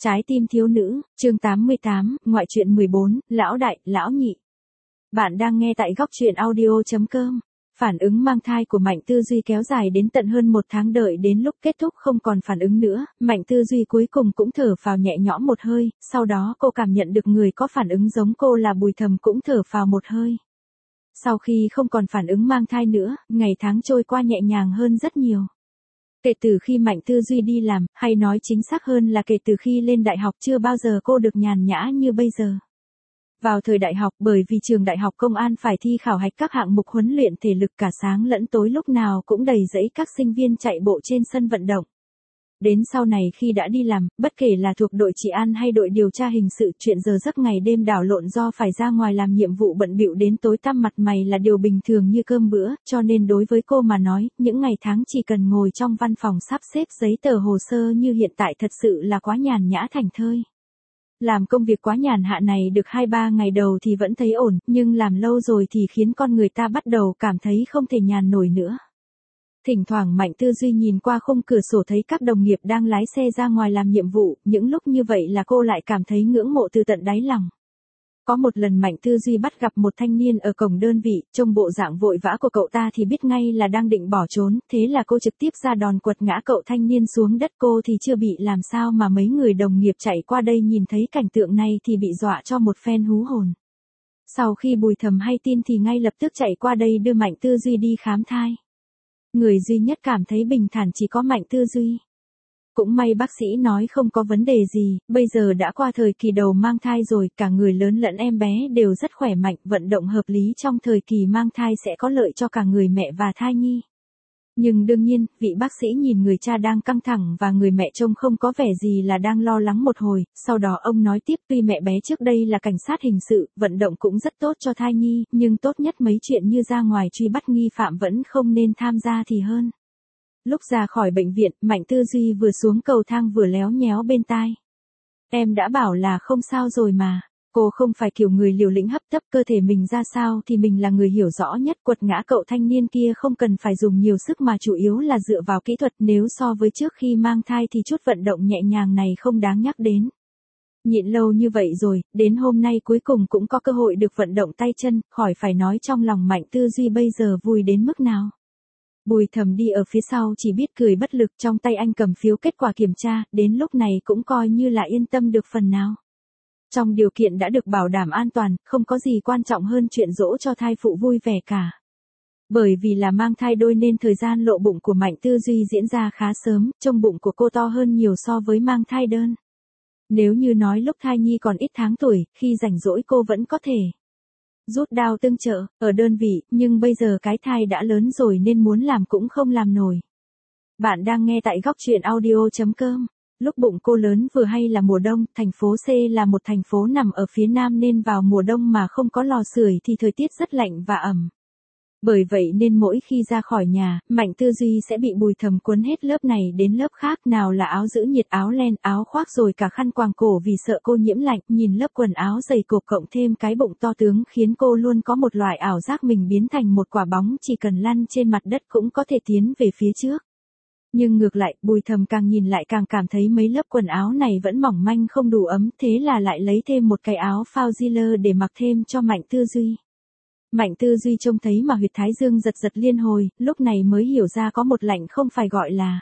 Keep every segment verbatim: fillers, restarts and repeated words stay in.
Trái tim thiếu nữ, chương tám mươi tám, ngoại truyện mười bốn, lão đại, lão nhị. Bạn đang nghe tại góc truyện audio chấm com. Phản ứng mang thai của Mạnh Tư Duy kéo dài đến tận hơn một tháng, đợi đến lúc kết thúc không còn phản ứng nữa, Mạnh Tư Duy cuối cùng cũng thở phào nhẹ nhõm một hơi, sau đó cô cảm nhận được người có phản ứng giống cô là Bùi Thầm cũng thở phào một hơi. Sau khi không còn phản ứng mang thai nữa, ngày tháng trôi qua nhẹ nhàng hơn rất nhiều. Kể từ khi Mạnh Tư Duy đi làm, hay nói chính xác hơn là kể từ khi lên đại học, chưa bao giờ cô được nhàn nhã như bây giờ. Vào thời đại học, bởi vì trường đại học công an phải thi khảo hạch các hạng mục huấn luyện thể lực, cả sáng lẫn tối lúc nào cũng đầy rẫy các sinh viên chạy bộ trên sân vận động. Đến sau này khi đã đi làm, bất kể là thuộc đội trị an hay đội điều tra hình sự, chuyện giờ giấc ngày đêm đảo lộn do phải ra ngoài làm nhiệm vụ bận bịu đến tối tăm mặt mày là điều bình thường như cơm bữa, cho nên đối với cô mà nói, những ngày tháng chỉ cần ngồi trong văn phòng sắp xếp giấy tờ hồ sơ như hiện tại thật sự là quá nhàn nhã thảnh thơi. Làm công việc quá nhàn hạ này được hai ba ngày đầu thì vẫn thấy ổn, nhưng làm lâu rồi thì khiến con người ta bắt đầu cảm thấy không thể nhàn nổi nữa. Thỉnh thoảng Mạnh Tư Duy nhìn qua khung cửa sổ thấy các đồng nghiệp đang lái xe ra ngoài làm nhiệm vụ, những lúc như vậy là cô lại cảm thấy ngưỡng mộ từ tận đáy lòng. Có một lần Mạnh Tư Duy bắt gặp một thanh niên ở cổng đơn vị, trông bộ dạng vội vã của cậu ta thì biết ngay là đang định bỏ trốn, thế là cô trực tiếp ra đòn quật ngã cậu thanh niên xuống đất. Cô thì chưa bị làm sao mà mấy người đồng nghiệp chạy qua đây nhìn thấy cảnh tượng này thì bị dọa cho một phen hú hồn. Sau khi Bùi Thầm hay tin thì ngay lập tức chạy qua đây đưa Mạnh Tư Duy đi khám thai. Người duy nhất cảm thấy bình thản chỉ có Mạnh Tư Duy. Cũng may bác sĩ nói không có vấn đề gì, bây giờ đã qua thời kỳ đầu mang thai rồi, cả người lớn lẫn em bé đều rất khỏe mạnh, vận động hợp lý trong thời kỳ mang thai sẽ có lợi cho cả người mẹ và thai nhi. Nhưng đương nhiên, vị bác sĩ nhìn người cha đang căng thẳng và người mẹ trông không có vẻ gì là đang lo lắng một hồi, sau đó ông nói tiếp, tuy mẹ bé trước đây là cảnh sát hình sự, vận động cũng rất tốt cho thai nhi, nhưng tốt nhất mấy chuyện như ra ngoài truy bắt nghi phạm vẫn không nên tham gia thì hơn. Lúc ra khỏi bệnh viện, Mạnh Tư Duy vừa xuống cầu thang vừa léo nhéo bên tai. Em đã bảo là không sao rồi mà. Cô không phải kiểu người liều lĩnh hấp tấp, cơ thể mình ra sao thì mình là người hiểu rõ nhất. Quật ngã cậu thanh niên kia không cần phải dùng nhiều sức mà chủ yếu là dựa vào kỹ thuật, nếu so với trước khi mang thai thì chút vận động nhẹ nhàng này không đáng nhắc đến. Nhịn lâu như vậy rồi, đến hôm nay cuối cùng cũng có cơ hội được vận động tay chân, khỏi phải nói trong lòng Mạnh Tư Duy bây giờ vui đến mức nào. Bùi Thầm đi ở phía sau chỉ biết cười bất lực, trong tay anh cầm phiếu kết quả kiểm tra, đến lúc này cũng coi như là yên tâm được phần nào. Trong điều kiện đã được bảo đảm an toàn, không có gì quan trọng hơn chuyện dỗ cho thai phụ vui vẻ cả. Bởi vì là mang thai đôi nên thời gian lộ bụng của Mạnh Tư Duy diễn ra khá sớm, trông bụng của cô to hơn nhiều so với mang thai đơn. Nếu như nói lúc thai nhi còn ít tháng tuổi, khi rảnh rỗi cô vẫn có thể rút đao tương trợ, ở đơn vị, nhưng bây giờ cái thai đã lớn rồi nên muốn làm cũng không làm nổi. Bạn đang nghe tại góc truyện audio chấm com. Lúc bụng cô lớn vừa hay là mùa đông, thành phố C là một thành phố nằm ở phía nam nên vào mùa đông mà không có lò sưởi thì thời tiết rất lạnh và ẩm. Bởi vậy nên mỗi khi ra khỏi nhà, Mạnh Tư Duy sẽ bị Bùi Thầm cuốn hết lớp này đến lớp khác, nào là áo giữ nhiệt, áo len, áo khoác rồi cả khăn quàng cổ vì sợ cô nhiễm lạnh, nhìn lớp quần áo dày cộp cộng thêm cái bụng to tướng khiến cô luôn có một loại ảo giác mình biến thành một quả bóng, chỉ cần lăn trên mặt đất cũng có thể tiến về phía trước. Nhưng ngược lại, Bùi Thầm càng nhìn lại càng cảm thấy mấy lớp quần áo này vẫn mỏng manh không đủ ấm, thế là lại lấy thêm một cái áo phao Ziller để mặc thêm cho Mạnh Tư Duy. Mạnh Tư Duy trông thấy mà huyệt thái dương giật giật liên hồi, lúc này mới hiểu ra có một lạnh không phải gọi là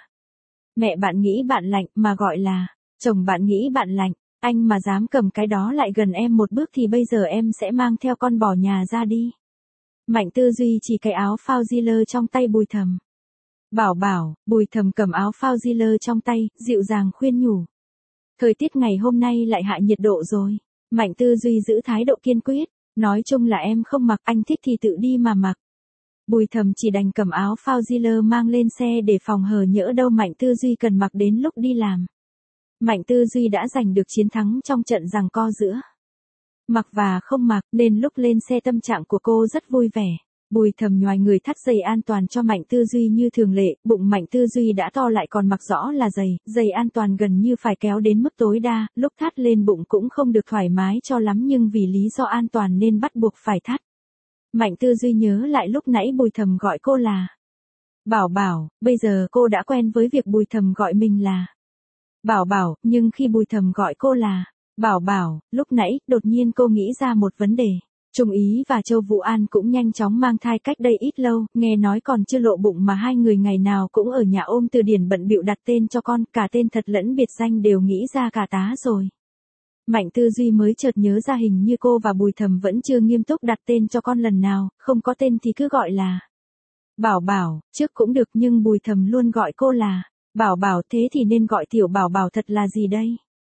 mẹ bạn nghĩ bạn lạnh mà gọi là chồng bạn nghĩ bạn lạnh. Anh mà dám cầm cái đó lại gần em một bước thì bây giờ em sẽ mang theo con bỏ nhà ra đi. Mạnh Tư Duy chỉ cái áo phao Ziller trong tay Bùi Thầm. Bảo bảo, Bùi Thầm cầm áo phao Ziller trong tay, dịu dàng khuyên nhủ. Thời tiết ngày hôm nay lại hạ nhiệt độ rồi. Mạnh Tư Duy giữ thái độ kiên quyết. Nói chung là em không mặc, anh thích thì tự đi mà mặc. Bùi Thầm chỉ đành cầm áo phao Ziller mang lên xe để phòng hờ nhỡ đâu Mạnh Tư Duy cần mặc đến lúc đi làm. Mạnh Tư Duy đã giành được chiến thắng trong trận giằng co giữa mặc và không mặc, nên lúc lên xe tâm trạng của cô rất vui vẻ. Bùi Thầm nhoài người thắt dây an toàn cho Mạnh Tư Duy như thường lệ, bụng Mạnh Tư Duy đã to lại còn mặc rõ là giày, dây an toàn gần như phải kéo đến mức tối đa, lúc thắt lên bụng cũng không được thoải mái cho lắm nhưng vì lý do an toàn nên bắt buộc phải thắt. Mạnh Tư Duy nhớ lại lúc nãy Bùi Thầm gọi cô là Bảo Bảo, bây giờ cô đã quen với việc Bùi Thầm gọi mình là Bảo Bảo, nhưng khi Bùi Thầm gọi cô là Bảo Bảo, lúc nãy, đột nhiên cô nghĩ ra một vấn đề. Trung Ý và Châu Vũ An cũng nhanh chóng mang thai cách đây ít lâu, nghe nói còn chưa lộ bụng mà hai người ngày nào cũng ở nhà ôm từ điển bận bịu đặt tên cho con, cả tên thật lẫn biệt danh đều nghĩ ra cả tá rồi. Mạnh Tư Duy mới chợt nhớ ra hình như cô và Bùi Thầm vẫn chưa nghiêm túc đặt tên cho con lần nào, không có tên thì cứ gọi là Bảo Bảo, trước cũng được nhưng Bùi Thầm luôn gọi cô là Bảo Bảo, thế thì nên gọi tiểu Bảo Bảo thật là gì đây?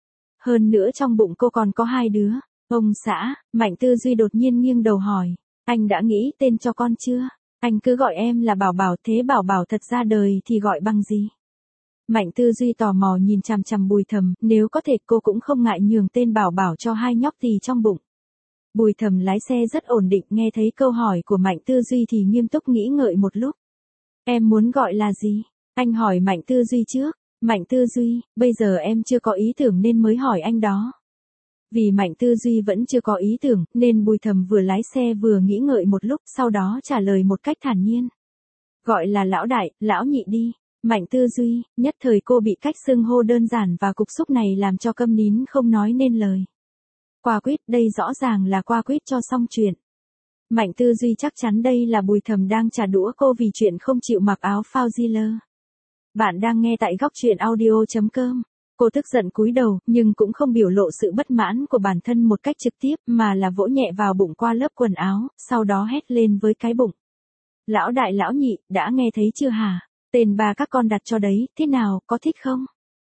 Hơn nữa trong bụng cô còn có hai đứa. Ông xã, Mạnh Tư Duy đột nhiên nghiêng đầu hỏi, anh đã nghĩ tên cho con chưa? Anh cứ gọi em là Bảo Bảo, thế Bảo Bảo thật ra đời thì gọi bằng gì? Mạnh Tư Duy tò mò nhìn chằm chằm Bùi Thầm, nếu có thể cô cũng không ngại nhường tên Bảo Bảo cho hai nhóc tỳ trong bụng. Bùi Thầm lái xe rất ổn định, nghe thấy câu hỏi của Mạnh Tư Duy thì nghiêm túc nghĩ ngợi một lúc. Em muốn gọi là gì? Anh hỏi Mạnh Tư Duy trước. Mạnh Tư Duy, bây giờ em chưa có ý tưởng nên mới hỏi anh đó. Vì Mạnh Tư Duy vẫn chưa có ý tưởng, nên Bùi Thầm vừa lái xe vừa nghĩ ngợi một lúc, sau đó trả lời một cách thản nhiên. Gọi là lão đại, lão nhị đi. Mạnh Tư Duy, nhất thời cô bị cách xưng hô đơn giản và cục xúc này làm cho câm nín không nói nên lời. Qua quýt, đây rõ ràng là qua quýt cho xong chuyện. Mạnh Tư Duy chắc chắn đây là Bùi Thầm đang trả đũa cô vì chuyện không chịu mặc áo phao Ziller. Bạn đang nghe tại góc truyện audio chấm com. Cô tức giận cúi đầu, nhưng cũng không biểu lộ sự bất mãn của bản thân một cách trực tiếp, mà là vỗ nhẹ vào bụng qua lớp quần áo, sau đó hét lên với cái bụng. Lão đại lão nhị, đã nghe thấy chưa hả? Tên ba các con đặt cho đấy, thế nào, có thích không?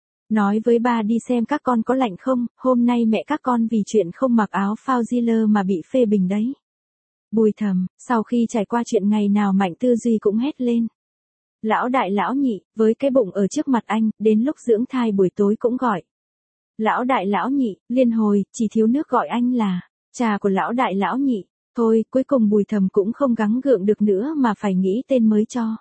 Nói với ba đi xem các con có lạnh không, hôm nay mẹ các con vì chuyện không mặc áo phao Ziller mà bị phê bình đấy. Bùi Thầm, sau khi trải qua chuyện ngày nào Mạnh Tư Duy cũng hét lên. Lão đại lão nhị, với cái bụng ở trước mặt anh, đến lúc dưỡng thai buổi tối cũng gọi. Lão đại lão nhị, liên hồi, chỉ thiếu nước gọi anh là cha của lão đại lão nhị. Thôi, cuối cùng Bùi Thầm cũng không gắng gượng được nữa mà phải nghĩ tên mới cho.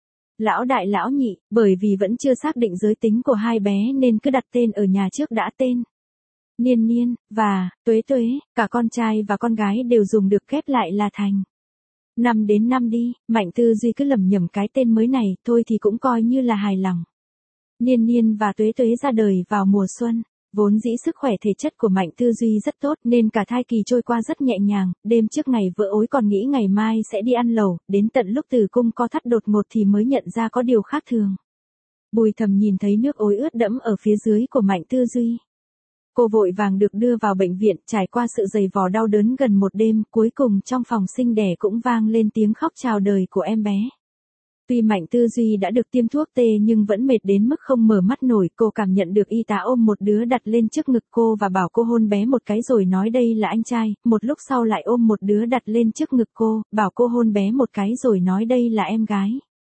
Lão đại lão nhị, bởi vì vẫn chưa xác định giới tính của hai bé nên cứ đặt tên ở nhà trước đã tên. Niên Niên, và Tuế Tuế, cả con trai và con gái đều dùng được ghép lại là thành. Năm đến năm đi, Mạnh Tư Duy cứ lầm nhầm cái tên mới này, thôi thì cũng coi như là hài lòng. Niên Niên và Tuế Tuế ra đời vào mùa xuân, vốn dĩ sức khỏe thể chất của Mạnh Tư Duy rất tốt nên cả thai kỳ trôi qua rất nhẹ nhàng, đêm trước ngày vỡ ối còn nghĩ ngày mai sẽ đi ăn lẩu, đến tận lúc tử cung co thắt đột ngột thì mới nhận ra có điều khác thường. Bùi Thầm nhìn thấy nước ối ướt đẫm ở phía dưới của Mạnh Tư Duy. Cô vội vàng được đưa vào bệnh viện, trải qua sự dày vò đau đớn gần một đêm, cuối cùng trong phòng sinh đẻ cũng vang lên tiếng khóc chào đời của em bé. Tuy Mạnh Tư Duy đã được tiêm thuốc tê nhưng vẫn mệt đến mức không mở mắt nổi, cô cảm nhận được y tá ôm một đứa đặt lên trước ngực cô và bảo cô hôn bé một cái rồi nói đây là anh trai, một lúc sau lại ôm một đứa đặt lên trước ngực cô, bảo cô hôn bé một cái rồi nói đây là em gái.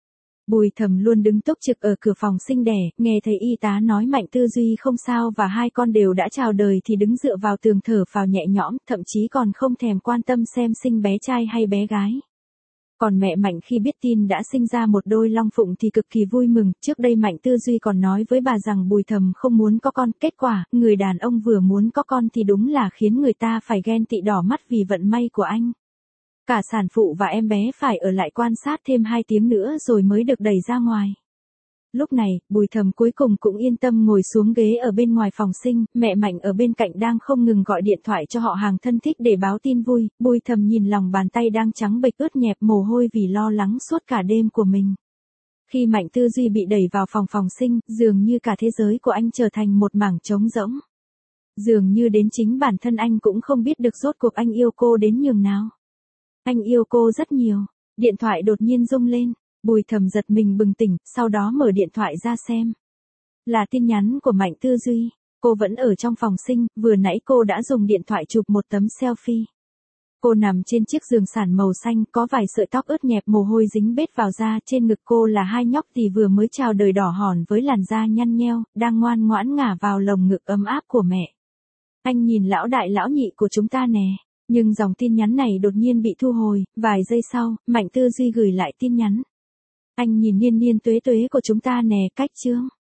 Bùi Thầm luôn đứng túc trực ở cửa phòng sinh đẻ, nghe thấy y tá nói Mạnh Tư Duy không sao và hai con đều đã chào đời thì đứng dựa vào tường thở phào nhẹ nhõm, thậm chí còn không thèm quan tâm xem sinh bé trai hay bé gái. Còn mẹ Mạnh khi biết tin đã sinh ra một đôi long phụng thì cực kỳ vui mừng, trước đây Mạnh Tư Duy còn nói với bà rằng Bùi Thầm không muốn có con, kết quả, người đàn ông vừa muốn có con thì đúng là khiến người ta phải ghen tị đỏ mắt vì vận may của anh. Cả sản phụ và em bé phải ở lại quan sát thêm hai tiếng nữa rồi mới được đẩy ra ngoài. Lúc này, Bùi Thầm cuối cùng cũng yên tâm ngồi xuống ghế ở bên ngoài phòng sinh, mẹ Mạnh ở bên cạnh đang không ngừng gọi điện thoại cho họ hàng thân thích để báo tin vui, Bùi Thầm nhìn lòng bàn tay đang trắng bệch ướt nhẹp mồ hôi vì lo lắng suốt cả đêm của mình. Khi Mạnh Tư Duy bị đẩy vào phòng phòng sinh, dường như cả thế giới của anh trở thành một mảng trống rỗng. Dường như đến chính bản thân anh cũng không biết được rốt cuộc anh yêu cô đến nhường nào. Anh yêu cô rất nhiều. Điện thoại đột nhiên rung lên. Bùi Thầm giật mình bừng tỉnh, sau đó mở điện thoại ra xem. Là tin nhắn của Mạnh Tư Duy. Cô vẫn ở trong phòng sinh, vừa nãy cô đã dùng điện thoại chụp một tấm selfie. Cô nằm trên chiếc giường sàn màu xanh, có vài sợi tóc ướt nhẹp mồ hôi dính bết vào da, trên ngực cô là hai nhóc tỳ vừa mới chào đời đỏ hòn với làn da nhăn nheo, đang ngoan ngoãn ngả vào lồng ngực ấm áp của mẹ. Anh nhìn lão đại lão nhị của chúng ta nè. Nhưng dòng tin nhắn này đột nhiên bị thu hồi, vài giây sau, Mạnh Tư Duy gửi lại tin nhắn. Anh nhìn Niên Niên Tuế Tuế của chúng ta nè, cách chương.